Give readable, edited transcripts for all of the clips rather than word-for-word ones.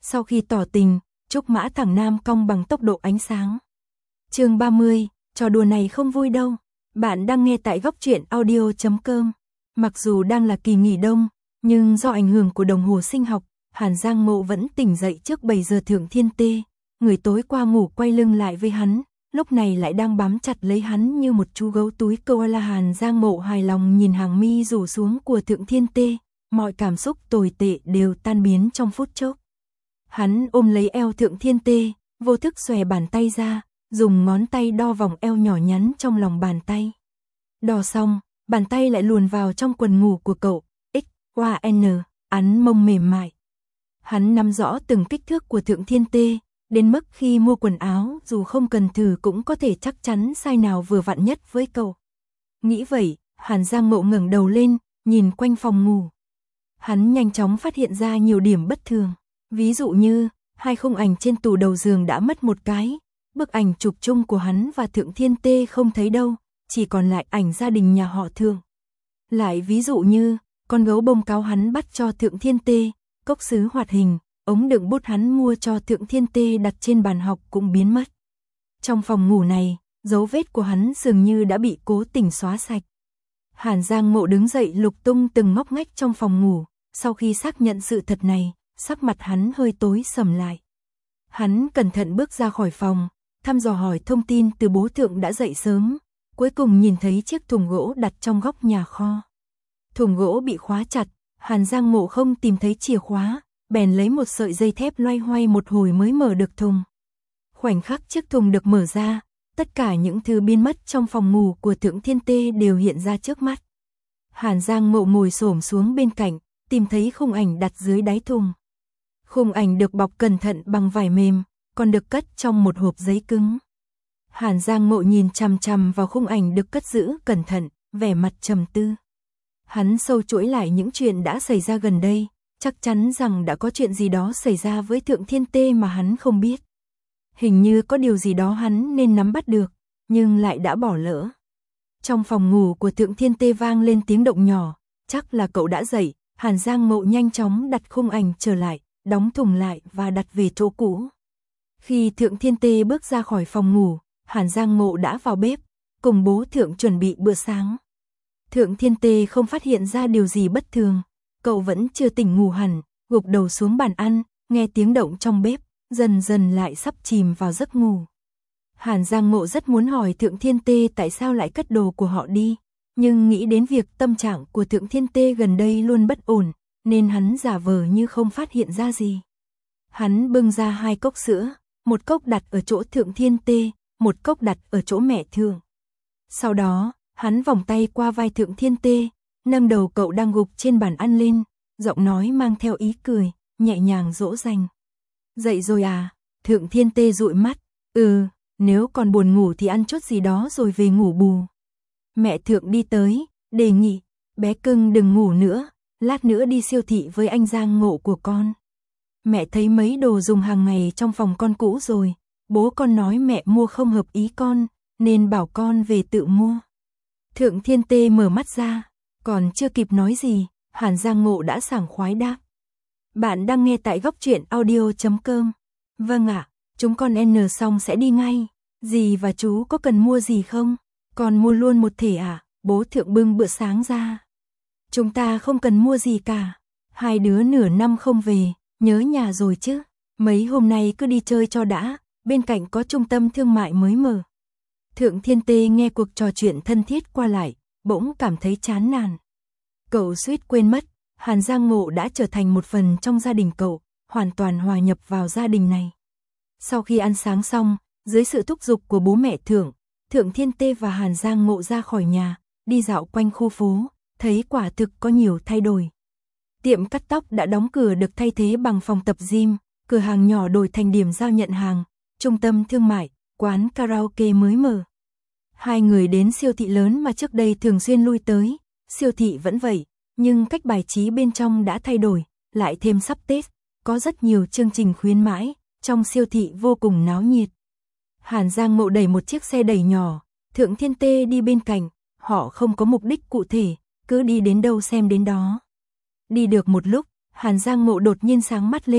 Sau khi tỏ tình, Trúc Mã thẳng nam cong bằng tốc độ ánh sáng. Chương 30, trò đùa này không vui đâu. Bạn đang nghe tại góc truyện audio.com. Mặc dù đang là kỳ nghỉ đông, nhưng do ảnh hưởng của đồng hồ sinh học, Hàn Giang Mộ vẫn tỉnh dậy trước 7 giờ. Thượng Thiên Tê, người tối qua ngủ quay lưng lại với hắn, lúc này lại đang bám chặt lấy hắn như một chú gấu túi koala. Hàn Giang Mộ hài lòng nhìn hàng mi rủ xuống của Thượng Thiên Tê, mọi cảm xúc tồi tệ đều tan biến trong phút chốc. Hắn ôm lấy eo Thượng Thiên Tê, vô thức xòe bàn tay ra, dùng ngón tay đo vòng eo nhỏ nhắn trong lòng bàn tay. Đo xong, bàn tay lại luồn vào trong quần ngủ của cậu, XYN, ắn mông mềm mại. Hắn nắm rõ từng kích thước của Thượng Thiên Tê, đến mức khi mua quần áo dù không cần thử cũng có thể chắc chắn size nào vừa vặn nhất với cậu. Nghĩ vậy, Hàn Giang Mộ ngẩng đầu lên, nhìn quanh phòng ngủ. Hắn nhanh chóng phát hiện ra nhiều điểm bất thường. Ví dụ như, hai khung ảnh trên tủ đầu giường đã mất một cái, bức ảnh chụp chung của hắn và Thượng Thiên Tê không thấy đâu, chỉ còn lại ảnh gia đình nhà họ Thượng. Lại ví dụ như, con gấu bông cáo hắn bắt cho Thượng Thiên Tê, cốc sứ hoạt hình, ống đựng bút hắn mua cho Thượng Thiên Tê đặt trên bàn học cũng biến mất. Trong phòng ngủ này, dấu vết của hắn dường như đã bị cố tình xóa sạch. Hàn Giang Mộ đứng dậy lục tung từng ngóc ngách trong phòng ngủ, sau khi xác nhận sự thật này, sắc mặt hắn hơi tối sầm lại. Hắn cẩn thận bước ra khỏi phòng, thăm dò hỏi thông tin từ bố Thượng đã dậy sớm, cuối cùng nhìn thấy chiếc thùng gỗ đặt trong góc nhà kho. Thùng gỗ bị khóa chặt, Hàn Giang Mộ không tìm thấy chìa khóa, bèn lấy một sợi dây thép loay hoay một hồi mới mở được thùng. Khoảnh khắc chiếc thùng được mở ra, tất cả những thứ biến mất trong phòng ngủ của Thượng Thiên Tê đều hiện ra trước mắt. Hàn Giang Mộ ngồi xổm xuống bên cạnh, tìm thấy khung ảnh đặt dưới đáy thùng. Khung ảnh được bọc cẩn thận bằng vải mềm, còn được cất trong một hộp giấy cứng. Hàn Giang Mộ nhìn chằm chằm vào khung ảnh được cất giữ cẩn thận, vẻ mặt trầm tư. Hắn sâu chuỗi lại những chuyện đã xảy ra gần đây, chắc chắn rằng đã có chuyện gì đó xảy ra với Thượng Thiên Tê mà hắn không biết. Hình như có điều gì đó hắn nên nắm bắt được, nhưng lại đã bỏ lỡ. Trong phòng ngủ của Thượng Thiên Tê vang lên tiếng động nhỏ, chắc là cậu đã dậy. Hàn Giang Mộ nhanh chóng đặt khung ảnh trở lại, đóng thùng lại và đặt về chỗ cũ. Khi Thượng Thiên Tê bước ra khỏi phòng ngủ, Hàn Giang Mộ đã vào bếp, cùng bố Thượng chuẩn bị bữa sáng. Thượng Thiên Tê không phát hiện ra điều gì bất thường, cậu vẫn chưa tỉnh ngủ hẳn, gục đầu xuống bàn ăn, nghe tiếng động trong bếp, dần dần lại sắp chìm vào giấc ngủ. Hàn Giang Mộ rất muốn hỏi Thượng Thiên Tê tại sao lại cất đồ của họ đi, nhưng nghĩ đến việc tâm trạng của Thượng Thiên Tê gần đây luôn bất ổn, nên hắn giả vờ như không phát hiện ra gì. Hắn bưng ra 2 cốc sữa, một cốc đặt ở chỗ Thượng Thiên Tê, một cốc đặt ở chỗ mẹ Thượng. Sau đó, hắn vòng tay qua vai Thượng Thiên Tê, nâng đầu cậu đang gục trên bàn ăn lên, giọng nói mang theo ý cười, nhẹ nhàng dỗ dành. Dậy rồi à? Thượng Thiên Tê dụi mắt, nếu còn buồn ngủ thì ăn chút gì đó rồi về ngủ bù. Mẹ Thượng đi tới, đề nghị, bé cưng đừng ngủ nữa, lát nữa đi siêu thị với anh Giang Ngộ của con. Mẹ thấy mấy đồ dùng hàng ngày trong phòng con cũ rồi, bố con nói mẹ mua không hợp ý con, nên bảo con về tự mua. Thượng Thiên Tê mở mắt ra, còn chưa kịp nói gì, Hàn Giang Ngộ đã sảng khoái đáp. Bạn đang nghe tại góc truyện audio.com. Vâng ạ, chúng con N xong sẽ đi ngay. Dì và chú có cần mua gì không? Con mua luôn một thể à? Bố Thượng bưng bữa sáng ra. Chúng ta không cần mua gì cả. Hai đứa nửa năm không về, nhớ nhà rồi chứ. Mấy hôm nay cứ đi chơi cho đã, bên cạnh có trung tâm thương mại mới mở. Thượng Thiên Tê nghe cuộc trò chuyện thân thiết qua lại, bỗng cảm thấy chán nản. Cậu suýt quên mất, Hàn Giang Ngộ đã trở thành một phần trong gia đình cậu, hoàn toàn hòa nhập vào gia đình này. Sau khi ăn sáng xong, dưới sự thúc giục của bố mẹ Thượng Thiên Tê và Hàn Giang Ngộ ra khỏi nhà, đi dạo quanh khu phố, thấy quả thực có nhiều thay đổi. Tiệm cắt tóc đã đóng cửa được thay thế bằng phòng tập gym, cửa hàng nhỏ đổi thành điểm giao nhận hàng, trung tâm thương mại, quán karaoke mới mở. Hai người đến siêu thị lớn mà trước đây thường xuyên lui tới, siêu thị vẫn vậy, nhưng cách bài trí bên trong đã thay đổi, lại thêm sắp Tết, có rất nhiều chương trình khuyến mãi, trong siêu thị vô cùng náo nhiệt. Hàn Giang Mộ đẩy một chiếc xe đẩy nhỏ, Thượng Thiên Tê đi bên cạnh, họ không có mục đích cụ thể, cứ đi đến đâu xem đến đó. Đi được một lúc, Hàn Giang Mộ đột nhiên sáng mắt lên,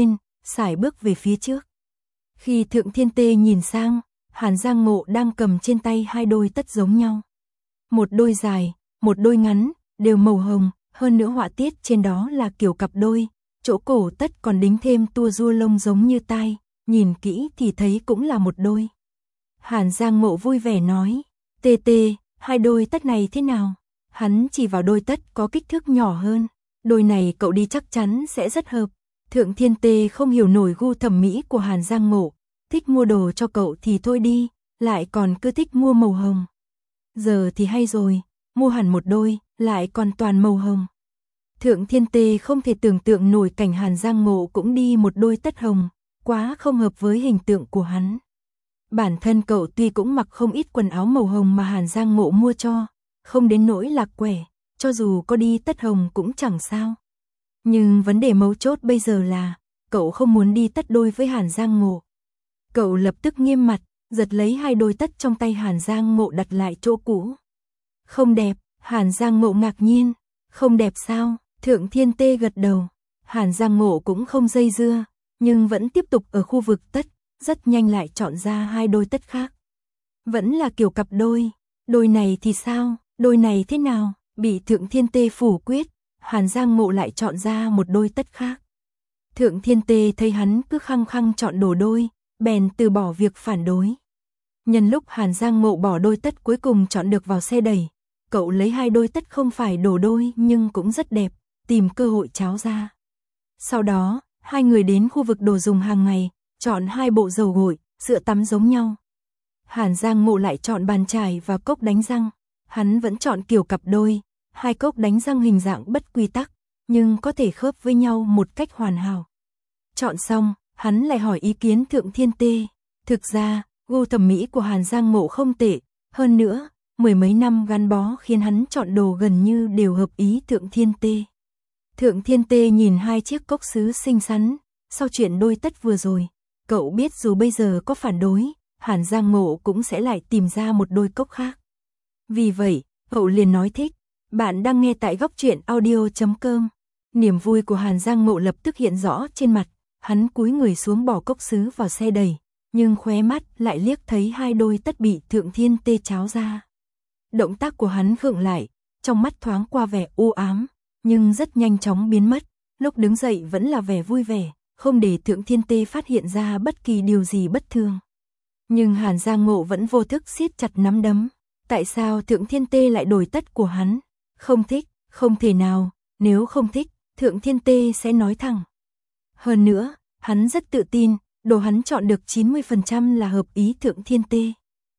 sải bước về phía trước. Khi Thượng Thiên Tê nhìn sang, Hàn Giang Ngộ đang cầm trên tay hai đôi tất giống nhau. Một đôi dài, một đôi ngắn, đều màu hồng, hơn nữa họa tiết trên đó là kiểu cặp đôi, chỗ cổ tất còn đính thêm tua rua lông giống như tai, nhìn kỹ thì thấy cũng là một đôi. Hàn Giang Ngộ vui vẻ nói, Tê Tê, hai đôi tất này thế nào? Hắn chỉ vào đôi tất có kích thước nhỏ hơn, đôi này cậu đi chắc chắn sẽ rất hợp. Thượng Thiên Tê không hiểu nổi gu thẩm mỹ của Hàn Giang Ngộ, thích mua đồ cho cậu thì thôi đi, lại còn cứ thích mua màu hồng. Giờ thì hay rồi, mua hẳn một đôi, lại còn toàn màu hồng. Thượng Thiên Tê không thể tưởng tượng nổi cảnh Hàn Giang Ngộ cũng đi một đôi tất hồng, quá không hợp với hình tượng của hắn. Bản thân cậu tuy cũng mặc không ít quần áo màu hồng mà Hàn Giang Ngộ mua cho, không đến nỗi lạc quẻ, cho dù có đi tất hồng cũng chẳng sao. Nhưng vấn đề mấu chốt bây giờ là, cậu không muốn đi tất đôi với Hàn Giang Ngộ. Cậu lập tức nghiêm mặt, giật lấy hai đôi tất trong tay Hàn Giang Ngộ đặt lại chỗ cũ. Không đẹp, Hàn Giang Ngộ ngạc nhiên, không đẹp sao? Thượng Thiên Tê gật đầu, Hàn Giang Ngộ cũng không dây dưa, nhưng vẫn tiếp tục ở khu vực tất, rất nhanh lại chọn ra hai đôi tất khác. Vẫn là kiểu cặp đôi, đôi này thì sao, đôi này thế nào? Bị Thượng Thiên Tê phủ quyết, Hàn Giang Ngộ lại chọn ra một đôi tất khác. Thượng Thiên Tê thấy hắn cứ khăng khăng chọn đồ đôi, bèn từ bỏ việc phản đối. Nhân lúc Hàn Giang Ngộ bỏ đôi tất cuối cùng chọn được vào xe đẩy, cậu lấy hai đôi tất không phải đồ đôi nhưng cũng rất đẹp, tìm cơ hội tráo ra. Sau đó, hai người đến khu vực đồ dùng hàng ngày, chọn hai bộ dầu gội, sữa tắm giống nhau. Hàn Giang Ngộ lại chọn bàn chải và cốc đánh răng, hắn vẫn chọn kiểu cặp đôi, hai cốc đánh răng hình dạng bất quy tắc, nhưng có thể khớp với nhau một cách hoàn hảo. Chọn xong, hắn lại hỏi ý kiến Thượng Thiên Tê. Thực ra, gu thẩm mỹ của Hàn Giang Ngộ không tệ, hơn nữa, mười mấy năm gắn bó khiến hắn chọn đồ gần như đều hợp ý Thượng Thiên Tê. Thượng Thiên Tê nhìn hai chiếc cốc sứ xinh xắn, sau chuyện đôi tất vừa rồi, cậu biết dù bây giờ có phản đối, Hàn Giang Ngộ cũng sẽ lại tìm ra một đôi cốc khác. Vì vậy, cậu liền nói thích. Bạn đang nghe tại góc truyện audio.com. Niềm vui của Hàn Giang Ngộ lập tức hiện rõ trên mặt, hắn cúi người xuống bỏ cốc sứ vào xe đẩy, nhưng khóe mắt lại liếc thấy hai đôi tất bị Thượng Thiên Tê tráo ra. Động tác của hắn khựng lại, trong mắt thoáng qua vẻ u ám, nhưng rất nhanh chóng biến mất, lúc đứng dậy vẫn là vẻ vui vẻ, không để Thượng Thiên Tê phát hiện ra bất kỳ điều gì bất thường. Nhưng Hàn Giang Ngộ vẫn vô thức siết chặt nắm đấm, tại sao Thượng Thiên Tê lại đổi tất của hắn? Không thích, không thể nào, nếu không thích, Thượng Thiên Tê sẽ nói thẳng. Hơn nữa, hắn rất tự tin, đồ hắn chọn được 90% là hợp ý Thượng Thiên Tê.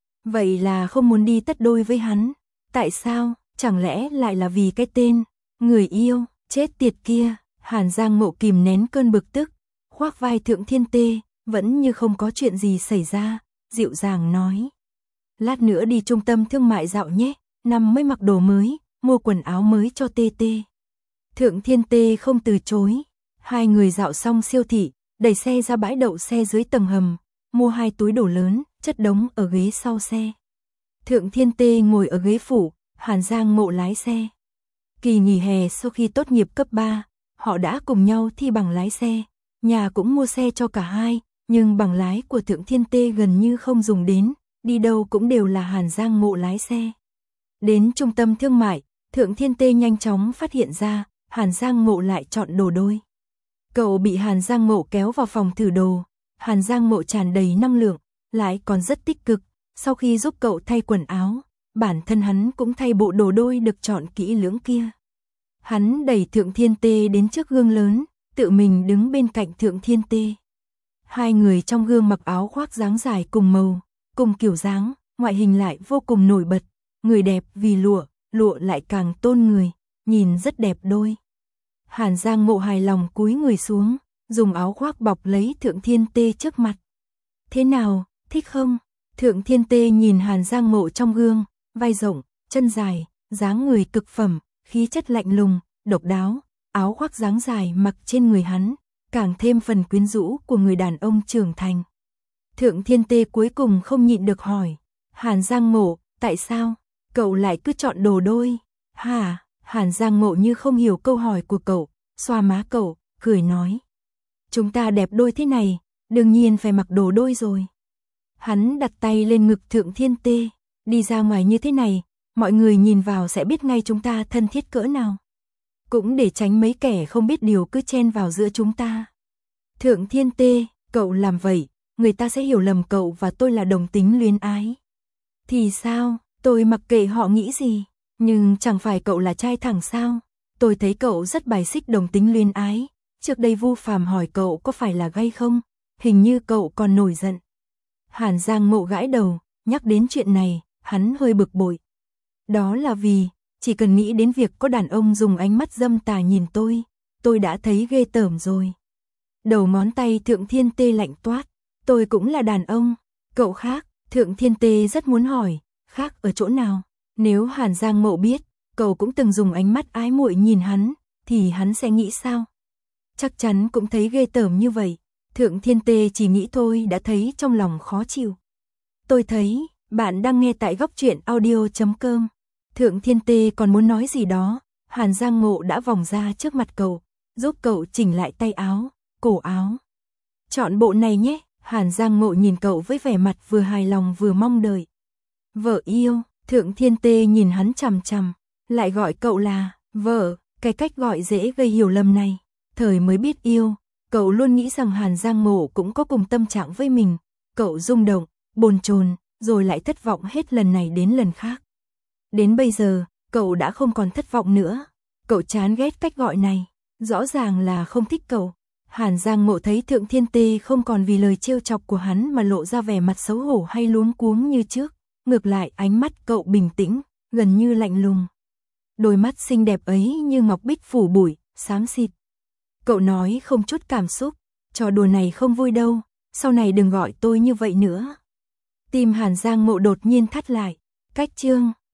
Vậy là không muốn đi tất đôi với hắn. Tại sao? Chẳng lẽ lại là vì cái tên, người yêu, chết tiệt kia. Hàn Giang Ngộ kìm nén cơn bực tức, khoác vai Thượng Thiên Tê, vẫn như không có chuyện gì xảy ra, dịu dàng nói. Lát nữa đi trung tâm thương mại dạo nhé, năm mới mặc đồ mới, mua quần áo mới cho Tê Tê. Thượng Thiên Tê không từ chối, hai người dạo xong siêu thị, đẩy xe ra bãi đậu xe dưới tầng hầm, mua hai túi đồ lớn, chất đống ở ghế sau xe. Thượng Thiên Tê ngồi ở ghế phụ, Hàn Giang Ngộ lái xe. Kỳ nghỉ hè sau khi tốt nghiệp cấp 3, họ đã cùng nhau thi bằng lái xe, nhà cũng mua xe cho cả hai, nhưng bằng lái của Thượng Thiên Tê gần như không dùng đến, đi đâu cũng đều là Hàn Giang Ngộ lái xe. Đến trung tâm thương mại, Thượng Thiên Tê nhanh chóng phát hiện ra, Hàn Giang Ngộ lại chọn đồ đôi. Cậu bị Hàn Giang Ngộ kéo vào phòng thử đồ, Hàn Giang Ngộ tràn đầy năng lượng, lại còn rất tích cực, sau khi giúp cậu thay quần áo, bản thân hắn cũng thay bộ đồ đôi được chọn kỹ lưỡng kia. Hắn đẩy Thượng Thiên Tê đến trước gương lớn, tự mình đứng bên cạnh Thượng Thiên Tê. Hai người trong gương mặc áo khoác dáng dài cùng màu, cùng kiểu dáng, ngoại hình lại vô cùng nổi bật, người đẹp vì lụa, lụa lại càng tôn người, nhìn rất đẹp đôi. Hàn Giang Ngộ hài lòng cúi người xuống, dùng áo khoác bọc lấy Thượng Thiên Tê trước mặt. Thế nào, thích không? Thượng Thiên Tê nhìn Hàn Giang Ngộ trong gương, vai rộng, chân dài, dáng người cực phẩm, khí chất lạnh lùng, độc đáo, áo khoác dáng dài mặc trên người hắn, càng thêm phần quyến rũ của người đàn ông trưởng thành. Thượng Thiên Tê cuối cùng không nhịn được hỏi, Hàn Giang Ngộ, tại sao, cậu lại cứ chọn đồ đôi? Hả? Hàn Giang Ngộ như không hiểu câu hỏi của cậu, xoa má cậu, cười nói. Chúng ta đẹp đôi thế này, đương nhiên phải mặc đồ đôi rồi. Hắn đặt tay lên ngực Thượng Thiên Tê, đi ra ngoài như thế này, mọi người nhìn vào sẽ biết ngay chúng ta thân thiết cỡ nào. Cũng để tránh mấy kẻ không biết điều cứ chen vào giữa chúng ta. Thượng Thiên Tê, cậu làm vậy, người ta sẽ hiểu lầm cậu và tôi là đồng tính luyến ái. Thì sao, tôi mặc kệ họ nghĩ gì, nhưng chẳng phải cậu là trai thẳng sao? Tôi thấy cậu rất bài xích đồng tính luyến ái, trước đây Vu Phàm hỏi cậu có phải là gay không, hình như cậu còn nổi giận. Hàn Giang Mộ gãi đầu, nhắc đến chuyện này, hắn hơi bực bội. Đó là vì, chỉ cần nghĩ đến việc có đàn ông dùng ánh mắt dâm tà nhìn tôi đã thấy ghê tởm rồi. Đầu ngón tay Thượng Thiên Tê lạnh toát, tôi cũng là đàn ông, cậu khác. Thượng Thiên Tê rất muốn hỏi, khác ở chỗ nào? Nếu Hàn Giang Mộ biết, cậu cũng từng dùng ánh mắt ái muội nhìn hắn, thì hắn sẽ nghĩ sao? Chắc chắn cũng thấy ghê tởm như vậy. Thượng Thiên Tê chỉ nghĩ thôi đã thấy trong lòng khó chịu. Tôi thấy, bạn đang nghe tại góc truyện audio.com. Thượng Thiên Tê còn muốn nói gì đó, Hàn Giang Mộ đã vòng ra trước mặt cậu, giúp cậu chỉnh lại tay áo, cổ áo. Chọn bộ này nhé. Hàn Giang Mộ nhìn cậu với vẻ mặt vừa hài lòng vừa mong đợi. Vợ yêu, Thượng Thiên Tê nhìn hắn chằm chằm, lại gọi cậu là vợ, cái cách gọi dễ gây hiểu lầm này. Thời mới biết yêu, cậu luôn nghĩ rằng Hàn Giang Mộ cũng có cùng tâm trạng với mình. Cậu rung động, bồn chồn, rồi lại thất vọng hết lần này đến lần khác. Đến bây giờ, cậu đã không còn thất vọng nữa. Cậu chán ghét cách gọi này, rõ ràng là không thích cậu. Hàn Giang Mộ thấy Thượng Thiên Tê không còn vì lời trêu chọc của hắn mà lộ ra vẻ mặt xấu hổ hay luống cuống như trước, ngược lại ánh mắt cậu bình tĩnh, gần như lạnh lùng. Đôi mắt xinh đẹp ấy như ngọc bích phủ bụi, xám xịt. Cậu nói không chút cảm xúc, trò đùa này không vui đâu, sau này đừng gọi tôi như vậy nữa. Tim Hàn Giang Mộ đột nhiên thắt lại, cách chương